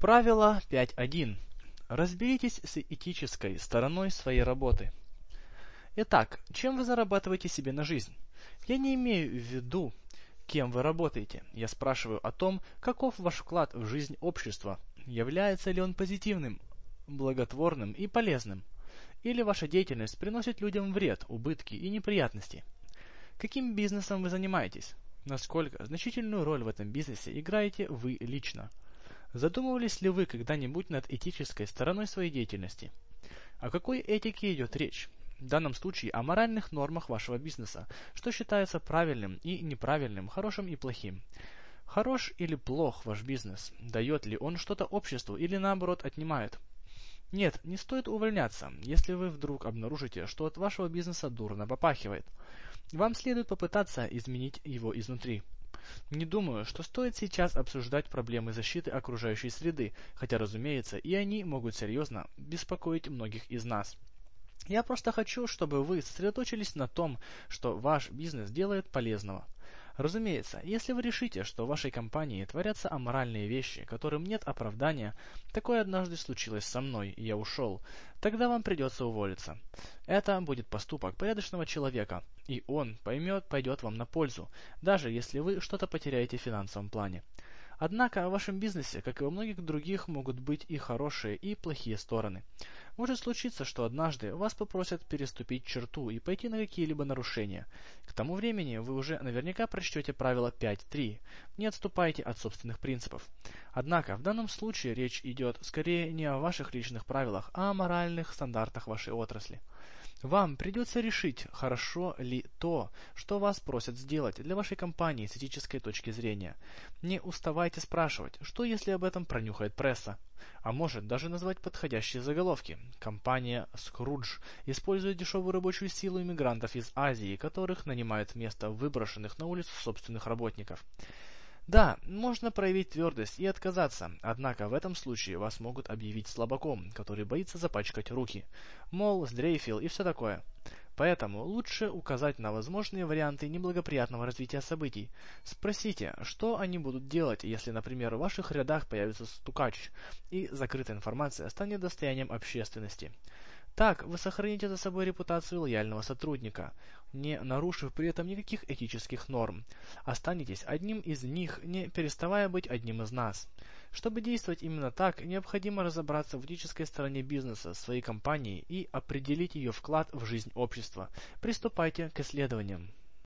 Правило 5.1. Разберитесь с этической стороной своей работы. Итак, чем вы зарабатываете себе на жизнь? Я не имею в виду, кем вы работаете. Я спрашиваю о том, каков ваш вклад в жизнь общества. Является ли он позитивным, благотворным и полезным? Или ваша деятельность приносит людям вред, убытки и неприятности? Каким бизнесом вы занимаетесь? Насколько значительную роль в этом бизнесе играете вы лично? Задумывались ли вы когда-нибудь над этической стороной своей деятельности? О какой этике идет речь? В данном случае о моральных нормах вашего бизнеса, что считается правильным и неправильным, хорошим и плохим. Хорош или плох ваш бизнес? Дает ли он что-то обществу или наоборот отнимает? Нет, не стоит увольняться, если вы вдруг обнаружите, что от вашего бизнеса дурно попахивает. Вам следует попытаться изменить его изнутри. Не думаю, что стоит сейчас обсуждать проблемы защиты окружающей среды, хотя, разумеется, и они могут серьезно беспокоить многих из нас. Я просто хочу, чтобы вы сосредоточились на том, что ваш бизнес делает полезного. Разумеется, если вы решите, что в вашей компании творятся аморальные вещи, которым нет оправдания, такое однажды случилось со мной, и я ушел, тогда вам придется уволиться. Это будет поступок порядочного человека, и он пойдет вам на пользу, даже если вы что-то потеряете в финансовом плане. Однако в вашем бизнесе, как и во многих других, могут быть и хорошие, и плохие стороны. Может случиться, что однажды вас попросят переступить черту и пойти на какие-либо нарушения. К тому времени вы уже наверняка прочтете правило 5.3. Не отступайте от собственных принципов. Однако в данном случае речь идет скорее не о ваших личных правилах, а о моральных стандартах вашей отрасли. Вам придется решить, хорошо ли то, что вас просят сделать для вашей компании с этической точки зрения. Не уставайте спрашивать, что если об этом пронюхает пресса. А может даже назвать подходящие заголовки. Компания Скрудж использует дешевую рабочую силу иммигрантов из Азии, которых нанимают вместо выброшенных на улицу собственных работников. Да, можно проявить твердость и отказаться, однако в этом случае вас могут объявить слабаком, который боится запачкать руки. Мол, сдрейфил и все такое. Поэтому лучше указать на возможные варианты неблагоприятного развития событий. Спросите, что они будут делать, если, например, в ваших рядах появится стукач, и закрытая информация станет достоянием общественности. Так вы сохраните за собой репутацию лояльного сотрудника, не нарушив при этом никаких этических норм. Останетесь одним из них, не переставая быть одним из нас. Чтобы действовать именно так, необходимо разобраться в этической стороне бизнеса своей компании и определить ее вклад в жизнь общества. Приступайте к исследованиям.